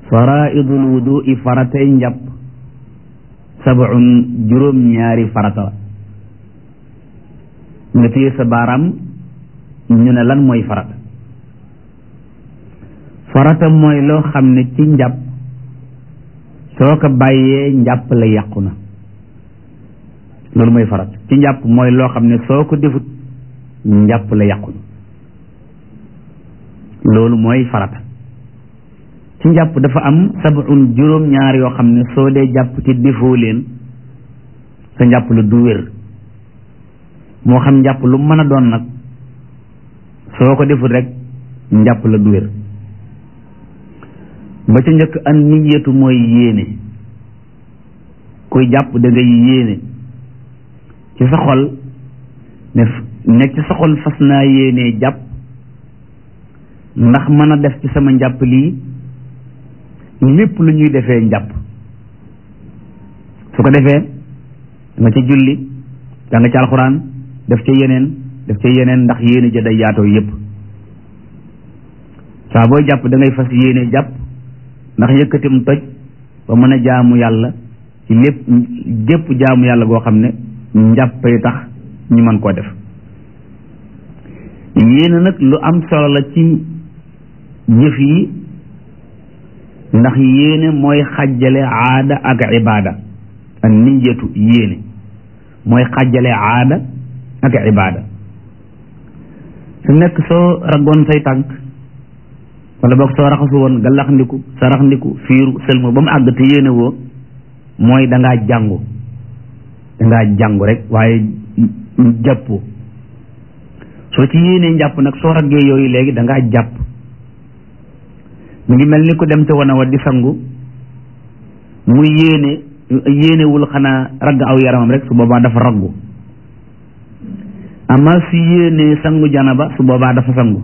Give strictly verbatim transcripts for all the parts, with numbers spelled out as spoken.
faraidul wudu'i faratay njàpp sab'un juróom ñaari farata la nga téye sa baaraam ñu ne lan mooy farata farata mooy loo xam ne ci njàpp soo ko bàyyee njàpp la yàqu na loolu mooy farata ci njàpp mooy loo xam ne soo ko defut njàpp la yàqu na loolu mooy farata ci njàpp dafa am sab'un juróom ñaar yoo xam ne soo dee jàpp ci defoo leen sa njàpp la du wér moo xam njàpp lu mën a doon nag soo ko defut rek njàpp la du wér ba ca njëkk an niyatu mooy yéene kuy jàpp da ngay yéene ci sa xol ne nekk ci sa xol fas naa yéene jàpp ndax mën a def ci sama njàpp lii lépp lu ñuy defee njàpp su ko defee nga ca julli da nga ci alxuraan def ca yeneen def ca yeneen ndax yéene ja day yaatoo yépp saa booy jàpp da ngay fas yéene jàpp ndax yëkkatim toj ba mën a jaamu yàlla ci lépp gépp jaamu yàlla goo xam ne njàppay tax ñu mën koo def yéene nag lu am solo la ci jëf yi ndax yéene mooy xàjjale aada ak ibaada an niyatu yéene mooy xàjjale aada ak ibaada su nekk soo raggoon say tànk wala boog soo raxasu woon galax ndiku sarax ndiku fiiru sëlma ba mu àgg te yéene woo mooy dangaa jàngu dangaa jàngu rek waaye jàppoo soo ci yéenee njàpp nag soo raggee yooyu léegi dangaa jàpp mu ngi mel ni ku dem ca wana wa di sangu mu yéene yéenewul xanaa ragg aw yaramam rek su boobaa dafa raggu amaa su yéenee sangu janaba su boobaa dafa sangu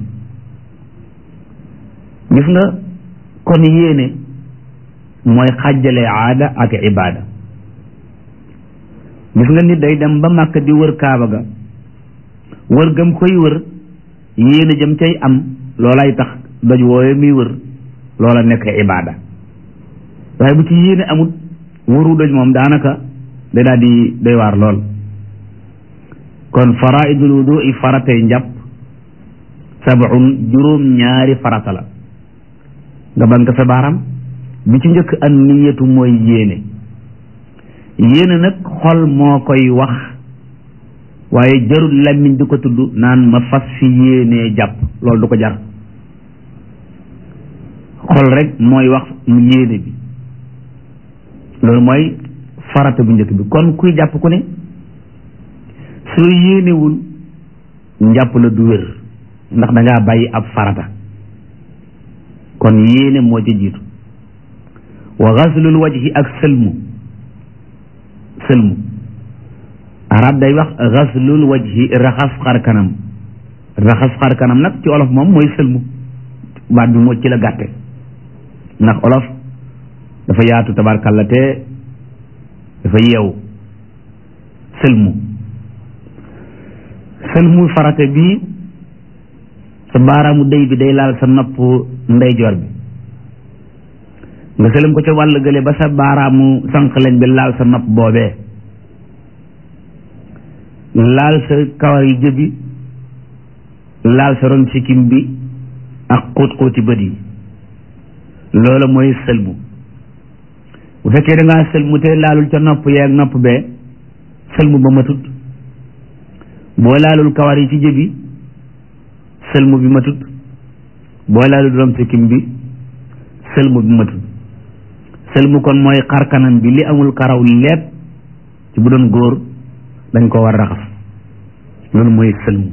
gis nga kon yéene mooy xàjjale aada ak ibaada gis nga nit day dem ba Màkka di wër kaaba ga wër gëm koy wër yéene jëm cay am loolay tax doj woowe muy wër loola nekk ibaada waaye bu ci yéene amut wëru doj moom daanaka day daal di doy waar lool kon faraidul wudu'i faratay njàpp sab'un juróom ñaari farata la nga bank sa baaraam bi ci njëkk an niyatu mooy yéene yéene nag xol moo koy wax waaye jarul làmmiñ di ko tudd naan ma fas fi yéenee jàpp loolu du ko jar xol rek mooy wax mu yéene bi loolu mooy farata bu njëkk bi kon kuy jàpp ku ne soo yéenewul njàpp la du wér ndax dangaa bàyyi ab farata kon yéene moo ci jiitu wa ghaslul wajhi ak sëlmu sëlmu arab day wax ghaslul wajhi raxas xar kanam raxas xar kanam nag ci olof moom mooy sëlmu baat bi moo ci la gàtte ndax olof dafa yaatu tabarkalla te dafa yeewu sëlmu sëlmu farate bi sa baaraamu day bi day laal sa nopp ndeyjoor bi nga sëlëm ko ca wàll gële ba sa baaraamu sànq leen bi laal sa nopp boobee laal sa kawar yi jëbi laal sa ron sikkim bi ak xóot xóoti bët yi loola mooy sëlmu bu fekkee da ngaa sëlmu te laalul ca nopp yee ak nopp bee sëlmu ba matut boo laalul kawar yi ci jëbi sëlmu bi matut boo laalul ron sikkim bi sëlmu bi matut sëlmu kon mooy xar kanam bi li amul karaw lépp ci bu doon góor dañ ko war raxas loolu mooy sëlmu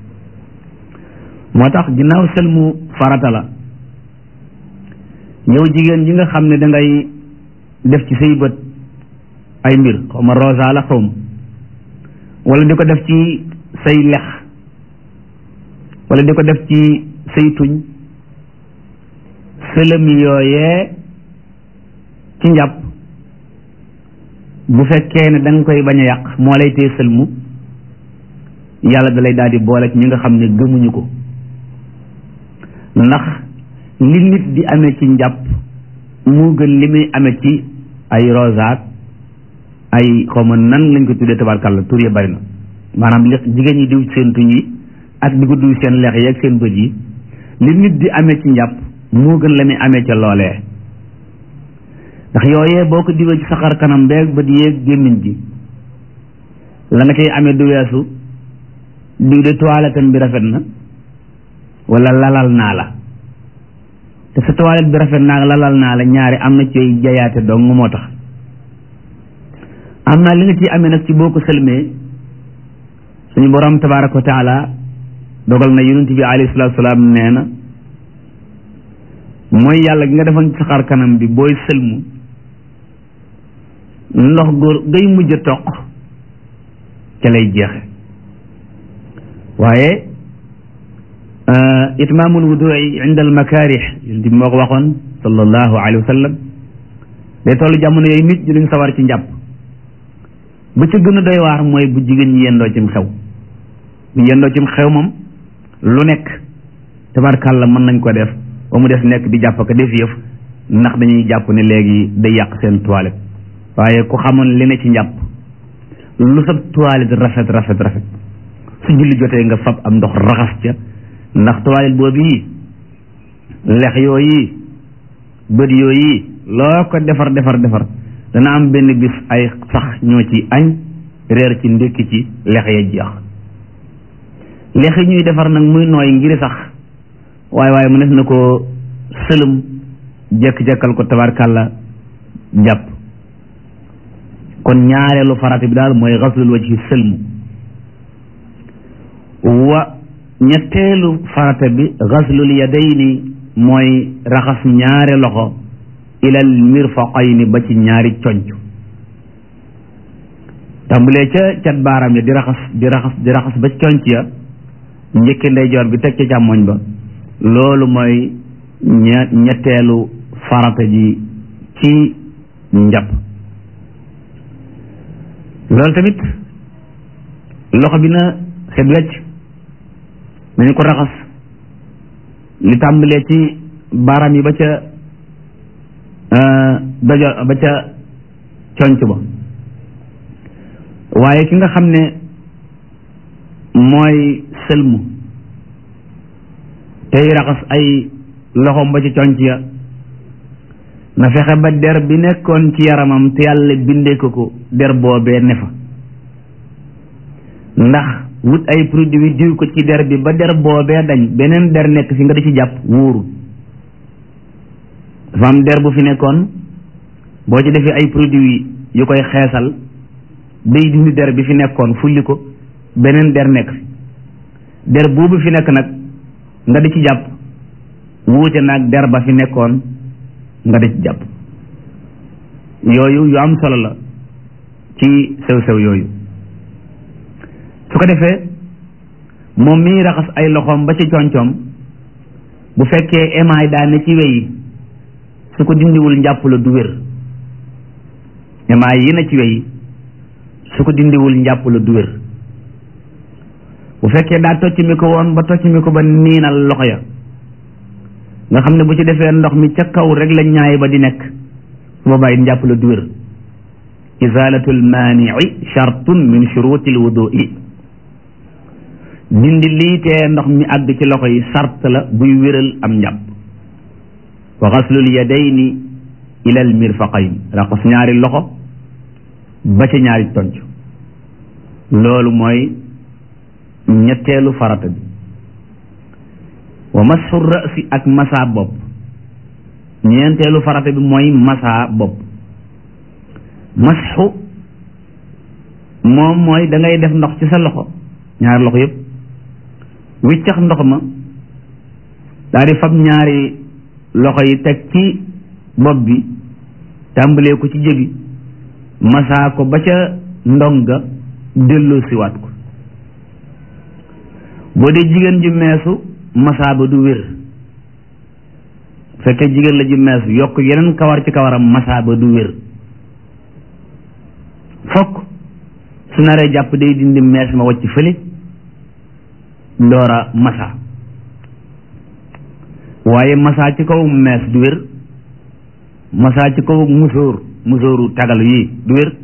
moo tax ginnaaw sëlmu farata la yow jigéen ji nga xam ne da ngay def ci say bët ay mbir xaw ma rosa la xaw ma wala di ko def ci say lex wala di ko def ci say tuñ sëlëm yooyee ci njàpp bu fekkee ne da nga koy bañ a yàq moo lay tee sëlmu yàlla da lay daal di boole ci ñi nga xam ne gëmuñu ko ndax li nit di amee ci njàpp moo gën li muy amee ci ay rosaat ay xawma nan lañ ko tuddee tabarkàlla tur yi bari na maanaam li jigéen ñi diw seen tuñ yi ak di ko diw seen lex yi ak seen bët yi li nit di amee ci njàpp moo gën la muy amee ca loolee ndax yooyee boo ko diwee ci saxar kanam beeg bët yeeg gémmiñ gi la nga cay amee du weesu diw de toilette bi rafet na wala lalal naa la te sa toilette bi rafet naa lalal naa la ñaari am na ci jayaate dong moo tax am naa li nga ciy amee nag ci boo ko sëlmee suñu borom tabaraka wa taala dogal na yonent bi alayhi salaatu salaam nee na mooy yàlla gi nga defoon ci saxaar kanam bi booy sëlmu ndox góor ngay mujj a toq ca lay jeexe waaye itmaamul wudu'i inda al makaarih yonent bi moo ko waxoon sallallahu alayhi wa sallam day tollu jamono yooyu nit ñi duñ sawar ci njàpp bu ci gën a doy waar mooy bu jigéen ñi yendoo cim xew bu yendoo cim xew moom lu nekk tabarkàlla mën nañ ko def ba mu des nekk di jàpp ko def yëf ndax dañuy jàpp ne léegi day yàq seen toilette waaye ku xamoon li ne ci njàpp lu sa toilette rafet rafet rafet su julli jotee nga fab am ndox raxas ca ndax toilette boobu yi lex yooyu bët yooyu loo ko defar defar defar dana am benn bis ay sax ñoo ci añ reer ci ndékki ci lex ya jeex lex yi ñuy defar nag muy nooy ngir sax waaye waaye mu def na ko sëlëm jekk-jekkal ko tabarkàlla jàpp kon ñaareelu farata bi daal mooy xaslul wajhi sëlmu wa ñetteelu farata bi xaslul yadayni mooy raxas ñaari loxo ilal mirfaqayni ba ci ñaari conc tàmbulee ca cat baaraam ya di raxas di raxas di raxas ba conc ya njëkki ndeyjoor bi teg ca càmmoñ ba loolu mooy ñe ñetteelu farata ji ci njàpp loolu tamit loxo bi na set wecc nañu ko raxas li tàmbalee ci baaraam yi ba ca dojo ba ca conc ba waaye ki nga xam ne mooy sëlmu tey raxas ay loxoom ba ci conc ya na fexe ba der bi nekkoon ci yaramam te yàlla bindee ko ko der boobee ne fa ndax wut ay produit diw ko ci der bi ba der boobee dañ beneen der nekk fi nga di ci jàpp wóoru dafa am der bu fi nekkoon boo ci defee ay produit yu koy xeesal day dindi der bi fi nekkoon fulli ko beneen der nekk fi der boobu fi nekk nag nga di ci jàpp wuute nag der ba fi nekkoon nga di ci jàpp yooyu yu am solo la ci sew-sew yooyu su ko defee moom mii raxas ay loxoom ba ci concoom bu fekkee émaay daa ne ci weyi su ko dindiwul njàpp la du wér émaay yi na ci weyi su ko dindiwul njàpp la du wér bu fekkee daa tocc mi ko woon ba tocc mi ko ba niinal loxo ya nga xam ne bu ci defee ndox mi ca kaw rek la ñaay ba di nekk su boobaa it njàpp la du wér izalatul maanii shartun min shurutil wudui dindi lii tee ndox mi àgg ci loxo yi sart la buy wéral am njàpp wa xaslul yadayni ilal mirfaqayn raxas ñaari loxo ba ca ñaari tonc loolu mooy ñetteelu farata bi wa masxu rasi ak masa bopp ñeenteelu farata bi mooy masa bopp masxu moom mooy da ngay def ndox ci sa loxo ñaari loxo yëpp wiccax ndox ma daal di fab ñaari loxo yi teg ci bopp bi tàmbalee ko ci jëbi masaa ko ba ca ndonga delloo siwaat ko boo dee jigéen ju meesu masaa ba du wér fekkee jigéen la ju meesu yokk yeneen kawar ci kawaram masaa ba du wér fokk su naree jàpp day dindi mees ma wacc fële doora masaa waaye masaa ci kaw mees du wér masaa ci kaw musóor musóoru tagalu yi du wér.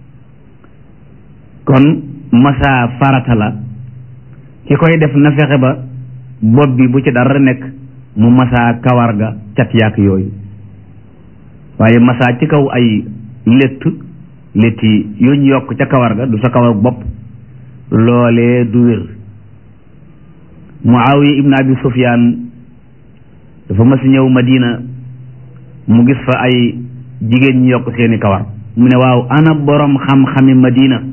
kon masaa farata la ki koy def na fexe ba bopp bi bu ci dara nekk mu masaa kawar ga cat yaak yooyu waaye masaa ci kaw ay létt létt yi yuñ yokk ca kawar ga du sa kawar bopp loolee du wér. Muawiya ibn Abi Sufyaan dafa mas ñëw Madina mu gis fa ay jigéen ñi yokk seeni kawar mu ne waaw ana borom xam-xami Madina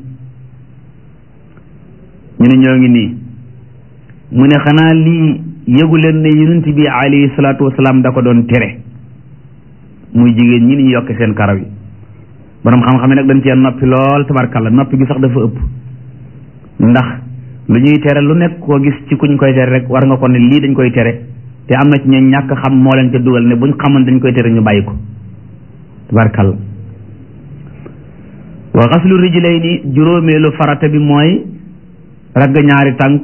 ñu ne ñoo ngi nii mu ne xanaa lii yëgu leen ne yonent bi alayhi salaatu wasalaam da ko doon tere muy jigéen ñi ni ñu yokk seen karaw yi borom xam-xam yi nag dañ cee noppi lool tabarkalla noppi gi sax dafa ëpp ndax lu ñuy tere lu nekk koo gis ci kuñ koy tere rek war nga ko ne lii dañ koy tere te am na ci ña ñàkk xam moo leen ca dugal ne buñ xamoon dañ koy tere ñu bàyyi ko tabarkalla. wa xaslu rijlayni juróomeelu farata bi mooy ragg ñaari tànk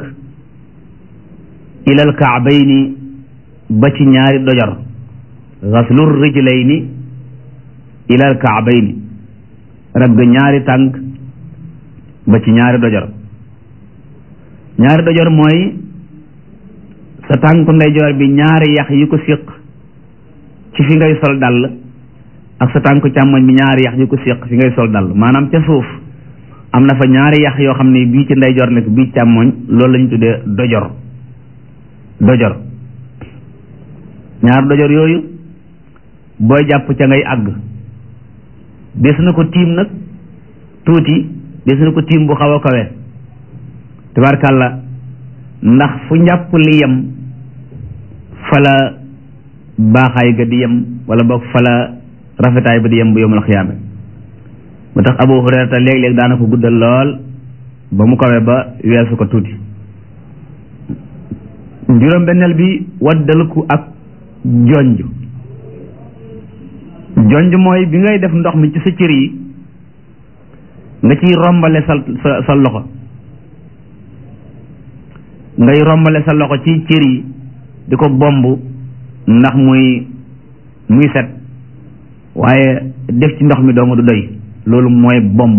ilal kaabayni ba ci ñaari dojor xaslu rijlayni ilal kaabayni ragg ñaari tànk ba ci ñaari dojor ñaari dojor mooy sa tànku ndeyjoor bi ñaari yax yu ko séq ci fi ngay sol dàll ak sa tànku càmmoñ bi ñaari yax yu ko séq fi ngay sol dàll maanaam ca suuf am na fa ñaari yax yoo xam ne bii ci ndeyjoor nekk bii càmmoñ loolu la ñu tuddee dojor dojor ñaari dojor yooyu booy jàpp ca ngay àgg des na ko tiim nag tuuti des na ko tiim bu xaw a kawe tabarkàlla ndax fu njàpp li yem fala baaxaay ga di yem wala boog fala rafetaay ba di yem bu yomul xiyaame ba tax Abu Hurayrata léeg-léeg daana ko guddal lool ba mu kawe ba weesu ko tuuti. juróom benneel bi waddalku ak jonj jonj mooy bi ngay def ndox mi ci sa cër yi nga ciy rombale sa sa sa loxo ngay rombale sa loxo ci cër yi di ko bomb ndax muy muy set waaye def ci ndox mi dong du doy loolu mooy bomb.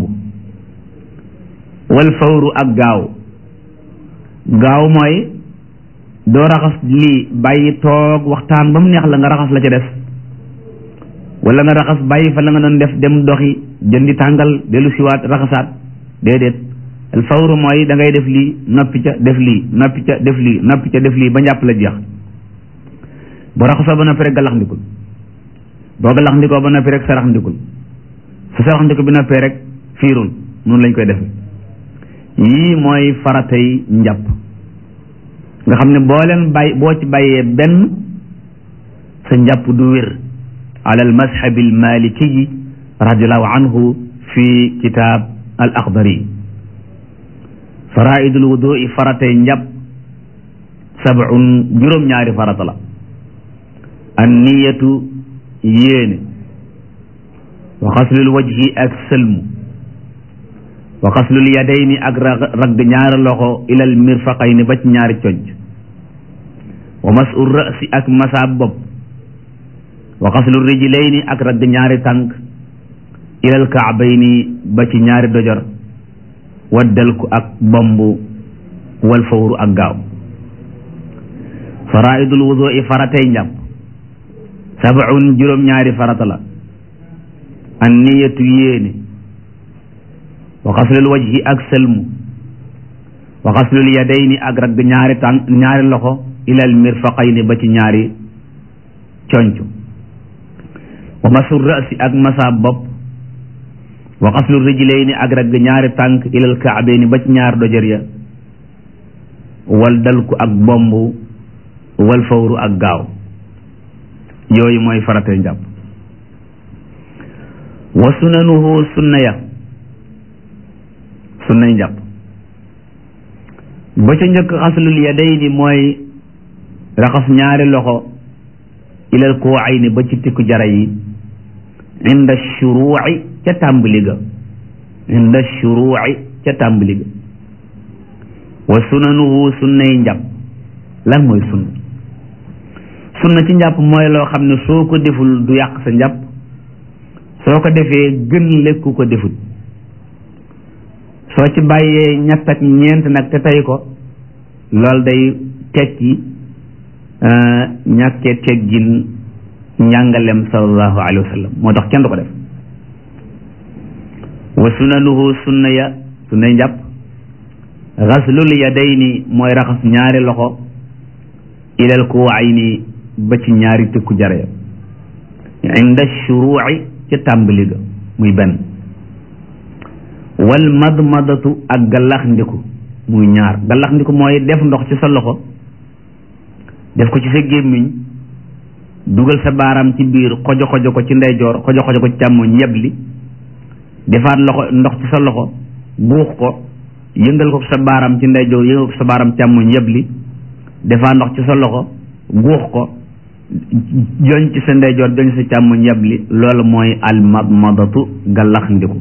wal fawru ak gaaw gaaw mooy doo raxas lii bàyyi toog waxtaan ba mu neex la nga raxas la ca def wala nga raxas bàyyi fa la nga doon def dem doxi jëndi tàngal dellu siwaat raxasaat déedéet al fawru mooy da ngay def lii noppi ca def lii noppi ca def lii noppi ca def lii ba njàpp la jeex bu raxasoo ba noppi rek galax ndikul boo galax ndikoo ba noppi rek sarax ndikul su sarax ndiko bi noppee rek fiirul noonu lañ koy defe yii mooy faratay njàpp nga xam ne boo leen bàyyi boo ci bàyyee benn sa njàpp du wér ala al mazhabi al maliki radiallahu anhu fi kitab al akhdari faraidul wudui faratay njàpp sab'un juróom-ñaari farata la an niyatu yéene wa xaslul wajhi ak sëlmu wa xaslul yadayni ak ragg ñaari loxo ilal mirfaqayni ba ci ñaari cojj wa masul ra'si ak masaab bopp wa xaslul rijlayni ak ragg ñaari tànk ilal kaabayni ba ci ñaari dojor waddalku ak bomb wal fawru ak gaaw faraidul wudu'i faratay njàpp sab'un juróom-ñaari farata la an niyatu yéene wa xaslul wajhi ak sëlmu wa xaslul yadayni ak ragg ñaari tànk ñaari loxo ilal mirfaqayni ba ci ñaari conc wa masul ra'si ak masa bopp wa xaslul rijlayni ak ragg ñaari tànk ilal kaabayni ba ci ñaari dojër ya wal dalku ak bomb wal fawru ak gaaw yooyu mooy faratay njàpp wa sunanuhu sunna ya sunnay njàpp ba ca njëkk xaslul yadayni mooy raxas ñaari loxo ilal kuwayni ba ci tikku jara yi inda shuruuci ca tàmbali ga inda shuruuci ca tàmbali ga wa sunanuhu sunnay njàpp lan mooy sunna sunna ci njàpp mooy loo xam ne soo ko deful du yàq sa njàpp soo ko defee gën lekku ko defut soo ci bàyyee ñett ak ñeent nag te tey ko loolu day tekki ñàkkee teggin njàngalem sallallahu alayhi wa sallam moo tax kenn du ko def wa sunanuhu sunna ya sunnay njàpp xaslul yadayni mooy raxas ñaari loxo ilal kuwayni ba ci ñaari tëkku jare ya inda shuruuci ca tàmbali ga muy benn wal madmadatu ak gallax ndiku muy ñaar gallax ndiku mooy def ndox ci sa loxo def ko ci sa gémmiñ dugal sa baaraam ci biir xojo xojo ko ci ndeyjoor xojo xojo ko ci càmmoñ yebli defaat loxo ndox ci sa loxo buux ko yëngal ko sa baaraam ci ndeyjoor yëngal ko sa baaraam càmmoñ yebli defaat ndox ci sa loxo buux ko joñ ci sa ndeyjoor joñ sa càmmoñ yebli loolu mooy al madmadatu gallax ndiku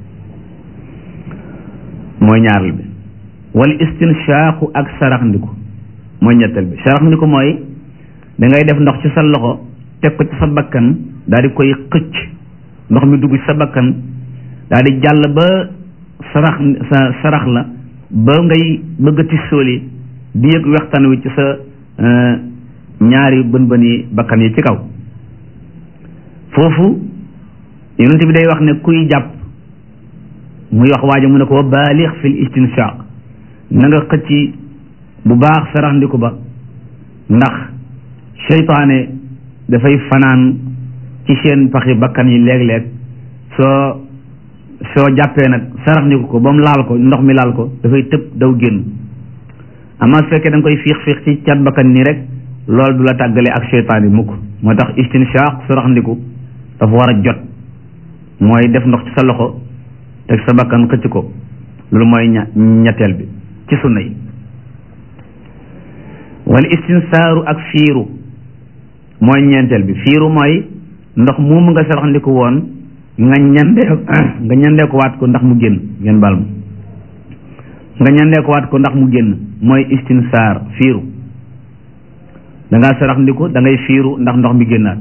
mooy ñaareel bi wal istinshaqu ak sarax ndiku mooy ñetteel bi sarax ndiku mooy da ngay def ndox ci sa loxo teg ko ci sa bakkan daal di koy xëcc ndox mi dugg ci sa bakkan daal di jàll ba sarax sa sarax la ba ngay bëgg a tissooli di yëg wextaan wi ci sa ñaari bën bën yi bakkan yi ci kaw foofu yonent bi day wax ne kuy jàpp muy wax waaja mu ne ko baalix fil istinshaq na nga xëcc bu baax sarax ndiku ba ndax seytaane dafay fanaan ci seen paxi bakkan yi léeg-léeg soo soo jàppee nag sarax ndiku ko ba mu laal ko ndox mi laal ko dafay tëb daw génn amaa su fekkee da nga koy fiix fiix ci cat bakkan nii rek loolu du la tàggale ak seytaane mukk moo tax istinshaq sarax ndiku dafa war a jot mooy def ndox ci sa loxo teg sa bakkan xëcc ko loolu mooy ña ñetteel bi ci sunna yi wal istinsaaru ak fiiru mooy ñeenteel bi fiiru mooy ndox moomu nga sarax ndiku woon nga ñandee nga ñandee ko waat ko ndax mu génn ngeen baal ma nga ñandee ko waat ko ndax mu génn mooy istinsaar fiiru da ngaa sarax ndiku da ngay fiiru ndax ndox mi génnaat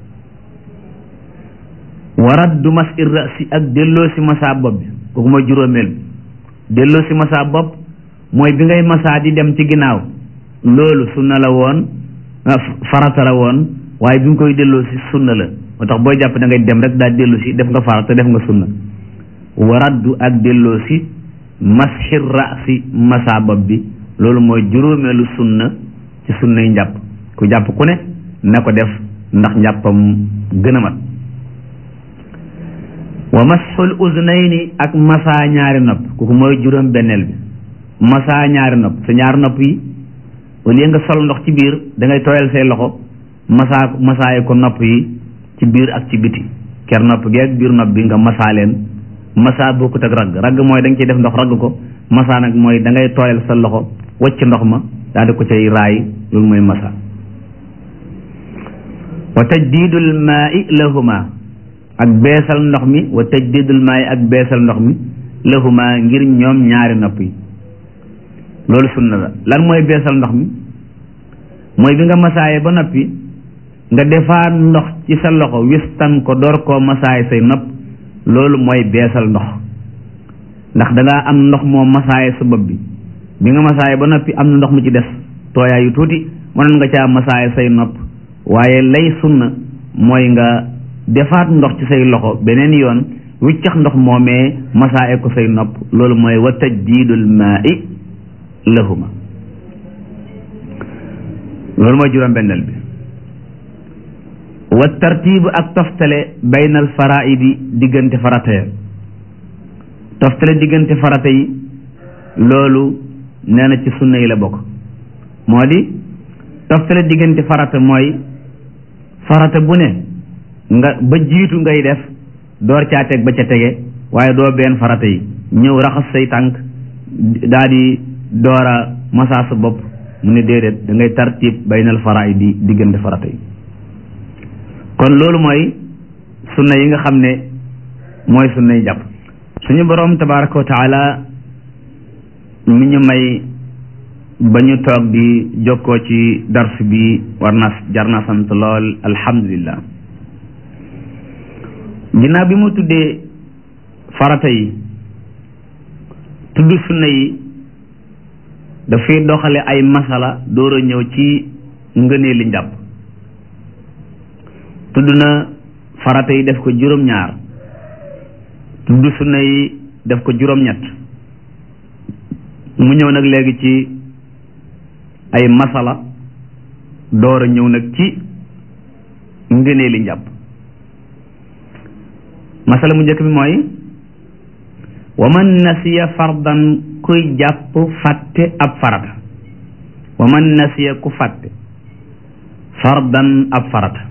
waraddu mas ir rasi ak delloo si masaa bopp bi kooku mooy juróomeel bi delloo si masaa bopp mooy bi ngay masaa di dem ci ginnaaw loolu sunna la woon farata la woon waaye bi nga koy delloo si sunna la moo tax booy jàpp da ngay dem rek daal delloo si def nga farata def nga sunna waraddu ak delloo si masxir rasi masaa bopp bi loolu mooy juróomeelu sunna ci sunnay njàpp ku jàpp ku ne na ko def ndax njàppam gën a mat wa masxul uznayni ak masaa ñaari nopp kooku mooy juróom benneel bi masaa ñaari nopp sa ñaari nopp yi au lieu nga sol ndox ci biir da ngay tooyal say loxo masaa masaaye ko nopp yi ci biir ak ci biti ker nopp gi ak biir nopp bi nga masaa leen masaa bokkut ak ragg ragg mooy da nga ciy def ndox ragg ko masaa nag mooy da ngay tooyal sa loxo wacc ndox ma daal di ko cay raay loolu mooy masaa wa tajdidul maa'i lahuma ak beesal ndox mi wa tajdidul maa'i ak beesal ndox mi lahuma ngir ñoom ñaari nopp yi loolu sunna la lan mooy beesal ndox mi mooy bi nga masaaye ba noppi nga defaat ndox ci sa loxo wistan ko door koo masaaye say nopp loolu mooy beesal ndox ndax da ngaa am ndox moo masaaye sa bopp bi bi nga masaaye ba noppi am na ndox mu ci des tooyaay yu tuuti mënoon nga caa masaaye say nopp waaye lay sunna mooy nga defaat ndox ci say loxo beneen yoon wiccax ndox moomee masaaye ko say nopp loolu mooy wa tajdiidul maa'i lahuma loolu mooy juróom benneel bi wa tartiibu ak toftale baynal faraidi diggante farata ya toftale diggante farata yi loolu nee na ci sunna yi la bokk moo di toftale diggante farata mooy farata bu ne nga ba jiitu ngay def door caa teg ba ca tege waaye doo benn farata yi ñëw raxas say tànk daa di doora masaa sa bopp mu ne déedéet da ngay tartib baynal faraidi diggante farata yi kon loolu mooy sunna yi nga xam ne mooy sunna yi jàpp suñu boroom tabaraka wa taala mi ñu may ba ñu toog di jokkoo ci dars bi war na jar na sant lool alhamdulillah ginnaaw bi mu tuddee farata yi tudd sunna yi dafay doxale ay masala door a ñëw ci ngëneeli njàpp. tudd na farata yi def ko juróom-ñaar tudd sunna yi def ko juróom-ñett mu ñëw nag léegi ci ay masala door a ñëw nag ci ngëneeli njàpp. masala mu njëkk bi mooy wa man nasiya fardan kuy jàpp fàtte ab farata wa man nasiya ku fàtte fardan ab farata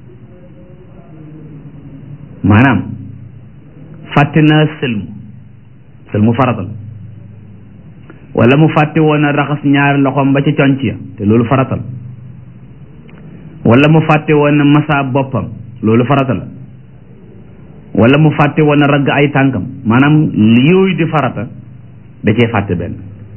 maanaam fàtte naa sëlmu sëlmu farata la wala mu fàtte woon a raxas ñaari loxoom ba ca conc ya te loolu farata la wala mu fàtte woon a masa boppam loolu farata la wala mu fàtte woon a ragg ay tànkam maanaam yooyu di farata da cee fàtte benn.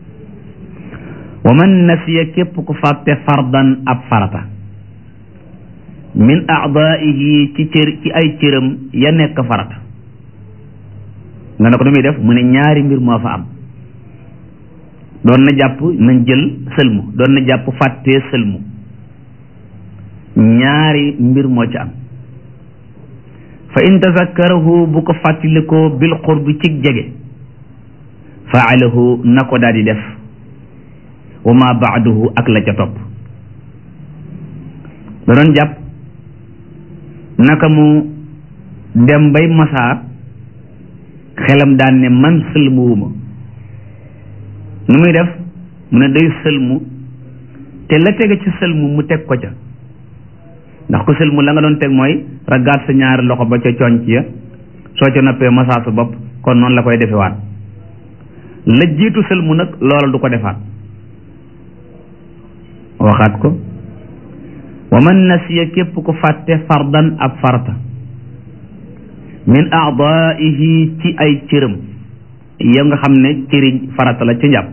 wa man nasiya képp ku fàtte fardan ab farata min aadaihi ci cër ci ay cëram ya nekk farata nga ne ko nu muy def mu ne ñaari mbir moo fa am. doon na jàpp nañ jël sëlmu doon na jàpp fàttee sëlmu ñaari mbir moo ci am. fa in tazakkarahu bu ko fàttalikoo bil qurbi ci jege faalahu na ko daal di def wa ma baaduhu ak la ca topp. da doon jàpp naka mu dem bay masaa xelam daan ne man sëlmuwuma nu muy def mu ne day sëlmu te la tege ci sëlmu mu teg ko ca ndax ko sëlmu la nga doon teg mooy raggaat sa ñaari loxo ba ca conc ya soo ca noppee masaa sa bopp kon noonu la koy defewaat la jiitu sëlmu nag loola du ko defaat. waxaat ko wa man nasiya képp ku fàtte fardan ab farata min aadaihi ci ay cëram yow nga xam ne cëriñ farata la ci njàpp.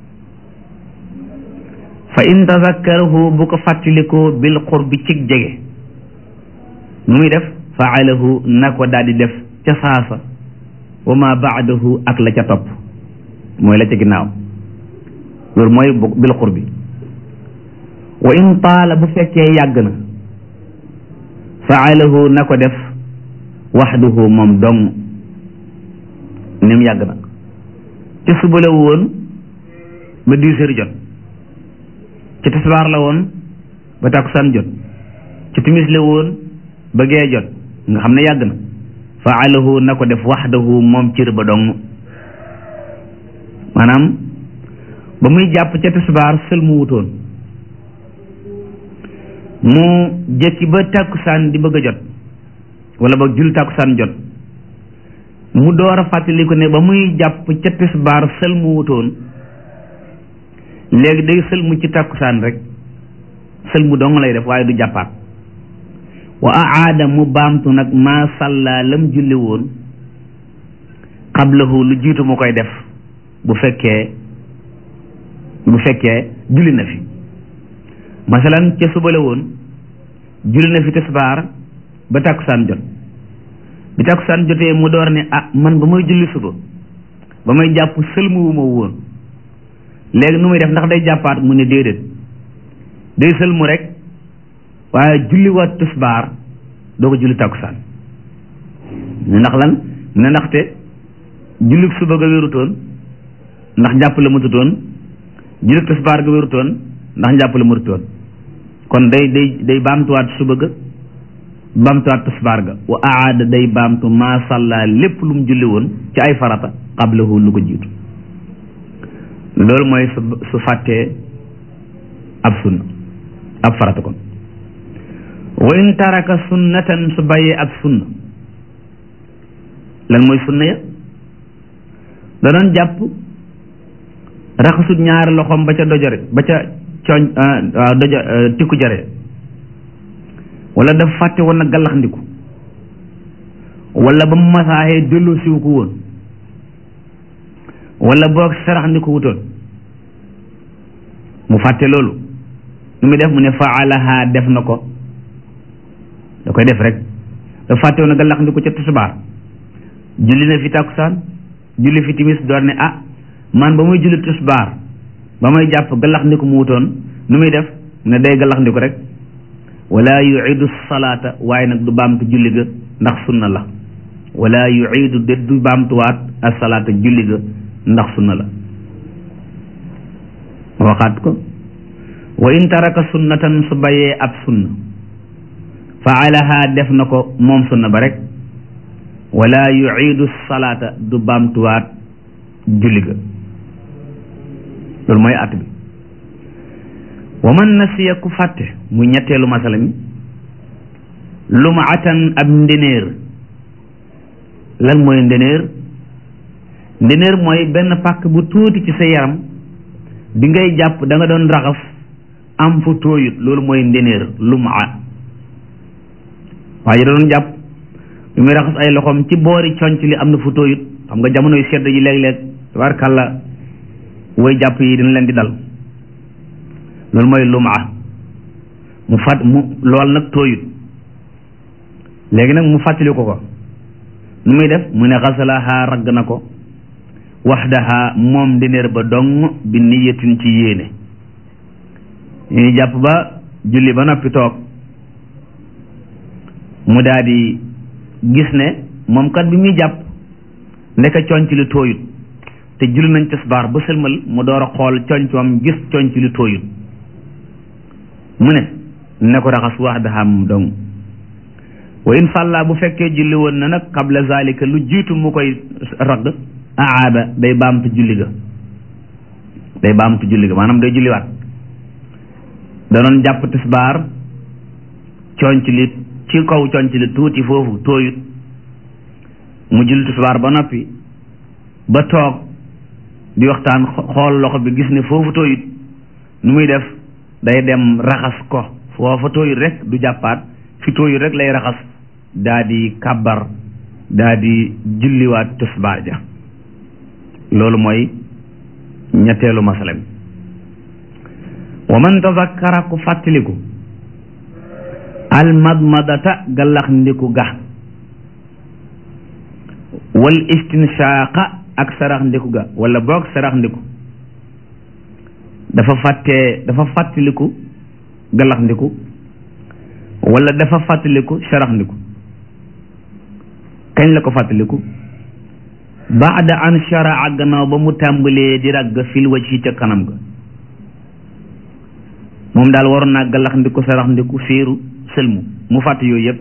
fa in tazakkarahu bu ko fàttalikoo bil qurbi ci jege nu muy def faalahu na ko daal di def ca saasa wa ma baadahu ak la ca topp mooy la ca ginnaaw loolu mooy bil qurbi. wa in taala bu fekkee yàgg na faalahu na ko def waxduhu moom dong nim yàgg na ci suba la woon ba dix heures jot ci tisbaar la woon ba takkusaan jot ci timis la woon ba gee jot nga xam ne yàgg na faalahu na ko def waxdahu moom cër ba dong maanaam ba muy jàpp ca tisbaar sël mu wutoon mu jëkki ba takkusaan di bëgg a jot wala ba jul takkusaan jot mu door a fàttali ko ne ba muy jàpp ca tisbaar sël mu wutoon léegi day sël mu ci takkusaan rek sël mu dong lay def waaye du jàppaat. wa aada mu baamtu nag maa sàllaa lam julli woon qablahu lu jiitu mu koy def bu fekkee bu fekkee julli na fi masalan ca suba la woon julli na fi tisbaar ba takkusaan jot bi takkusaan jotee mu door ne ah man ba may julli suba ba may jàpp sëlmuwuma woon léegi nu muy def ndax day jàppaat mu ne déedéet day sëlmu rek waaye julli waat tisbaar doo ko julli takkusaan ne ndax lan ne ndaxte julli suba ga wérutoon ndax njàpp la mututoon julli tisbaar ga wérutoon ndax njàpp la mututoon kon day day day baamtuwaat suba ga baamtuwaat tisbaar ga wa aada day baamtu maa sàllaa lépp lu mu julli woon ci ay farata qablahu lu ko jiitu loolu mooy su su fàttee ab sunna ab farata kon. wa in taraka sunnatan su bàyyee ab sunna lan mooy sunna ya da doon jàpp raxasut ñaari loxoom ba ca dojore ba ca cooñ waaw dojo tikku jare wala dafa fàtte woon na gallax ndiku wala ba mu masaaxee delloo siw ko woon wala boog sarax ndiku wutoon mu fàtte loolu nu muy def mu ne faalaha def na ko da koy def rek dafa fàtte woon a galax ndiku ca tisbaar julli na fi takkusaan julli fi timis door ne ah man ba muy julli tisbaar ba may jàpp galax ndiku mu wutoon nu muy def ne day galax ndiku rek wala yuidu salaata waaye nag du baamtu julli ga ndax sunna la wala yuidu de du baamtuwaat asalaata julli ga ndax sunna la ma waxaat ko wa in taraka sunnatan su bayee ab sunna faalaha def na ko moom sunna ba rek wala yuidu salaata du baamtuwaat julli ga loolu mooy at bi wa man nasiya ku fàtte mu ñetteelu masala mi lumaatan ab ndeneer lan mooy ndeneer ndeneer mooy benn pàkk bu tuuti ci sa yaram bi ngay jàpp da nga doon raxas am fu tooyut loolu mooy ndeneer lumaa waaye da doon jàpp bi muy raxas ay loxoom ci boori conc li am na fu tooyut xam nga jamono yu sedd yi léeg-léeg tabarkàlla woy jàpp yi dina leen di dal loolu mooy lumaa mu fàtt mu lool nag tooyut léegi nag mu fàttali ko ko nu muy def mu ne xasalaha ragg na ko waxdaha moom ndineer ba dong bi niyatin ci yéene ñuy jàpp ba julli ba noppi toog mu daal di gis ne moom kat bi muy jàpp ndeka conc li tooyut te julli nañ tisbaar ba sëlmal mu door a xool concoom gis conc li tooyut mu ne ne ko raxas waxdaha moom dong wa in sàlla bu fekkee julli woon na nag qabla zalika lu jiitu mu koy ragg aada day baamtu julli ga day baamtu julli ga maanaam day julliwaat danoon jàpp tisbaar conc li ci kaw conc li tuuti foofu tooyut mu julli tisbaar ba noppi ba toog di waxtaan xool loxo bi gis ne foofu tooyut nu muy def day dem raxas ko foofa tooyut rek du jàppaat fi tooyut rek lay raxas daa di kàbbar daa di julliwaat tisbaar ja loolu mooy ñetteelu masala mi wa man tazakkara ku fàttaliku al madmadata gallax ndiku ga wal istinshaqa ak sarax ndiku ga wala boog sarax ndiku dafa fàttee dafa fàttaliku gallax ndiku wala dafa fàttaliku sarax ndiku kañ la ko fàttaliku baada an sharaa gannaaw ba mu tàmbalee di ragg fil wajhi ca kanam ga moom daal waroon naa gallax ndiku sarax ndiku féeru sëlmu mu fàtt yooyu yëpp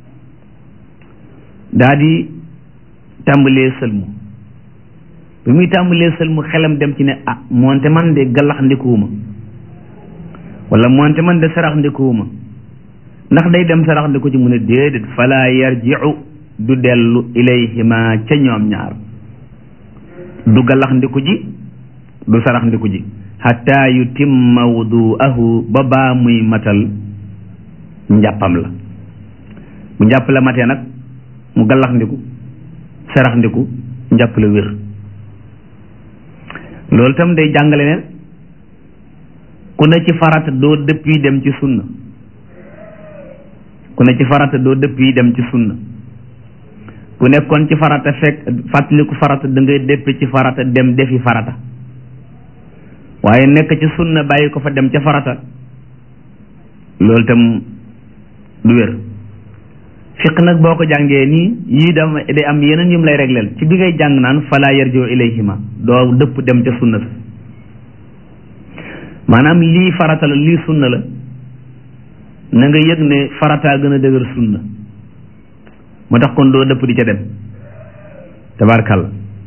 daa di tàmbalee sëlmu bi muy tàmbalee sëlmu xelam dem ci ne ah moonte man de gallax ndikuwuma wala moonte man de sarax ndikuwuma ndax day dem sarax ndiku ci mu ne déedéet fala yarji'u du dellu ilayhima ca ñoom ñaar du gallax ndiku ji du sarax ndiku ji hatta yutimma wudu'ahu ba baa muy matal njàppam la bu njàpp la matee nag mu gallax ndiku sarax ndiku njàpp la wér loolu tam day jàngale ne ku ne ci farata doo dëpp yi dem ci sunna ku ne ci farata doo dëpp yi dem ci sunna ku nekkoon ci farata fekk fàttaliku farata da ngay dépp ci farata dem defi farata waaye nekk ci sunna bàyyi ko fa dem ca farata loolu tam du wér fiq nag boo ko jàngee nii yii dama day am yeneen yum lay regleel ci bi ngay jàng naan fala yarjo ilayhima doo dëpp dem ca sunna sa maanaam lii farata la lii sunna la na nga yëg ne farataa gën a dëgër sunna moo tax kon doo dëpp di ca dem tabarkalla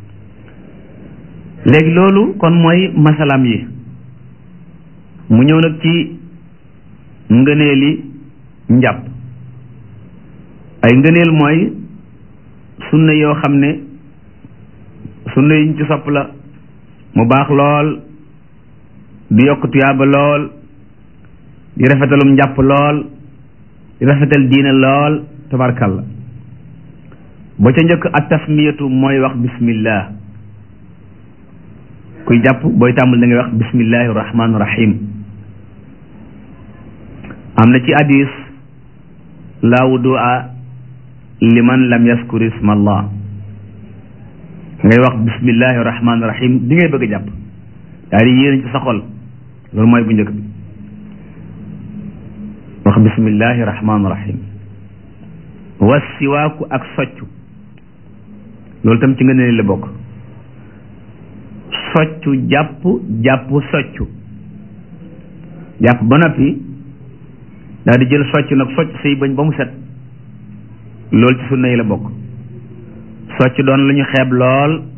léegi loolu kon mooy masalaam yi mu ñëw nag ci ngëneeli njàpp ay ngëneel mooy sunna yoo xam ne sunna yiñ ci sopp la mu baax lool di yokk tuyaaba lool di rafetalum njàpp lool di rafetal diina lool tabarkalla ba ca njëkk at tasmiyatu mooy wax bismillah kuy jàpp booy tàmbal da ngay wax bismillahi rahmaani rahim am na ci hadis laa wudu'a liman lam yaskur isma allah ngay wax bismillahi rahmaani rahim di ngay bëgg a jàpp daal di yéene ci sa xol loolu mooy bu njëkk bi wax bismillahi rahmaani rahim wa siwaaku ak soccu loolu tam ci nga ne la bokk soccu jàpp jàpp soccu jàpp ba noppi daal di jël soccu nag socc say bañ ba mu set loolu ci sunna yi la bokk soccu doon lu ñu xeeb lool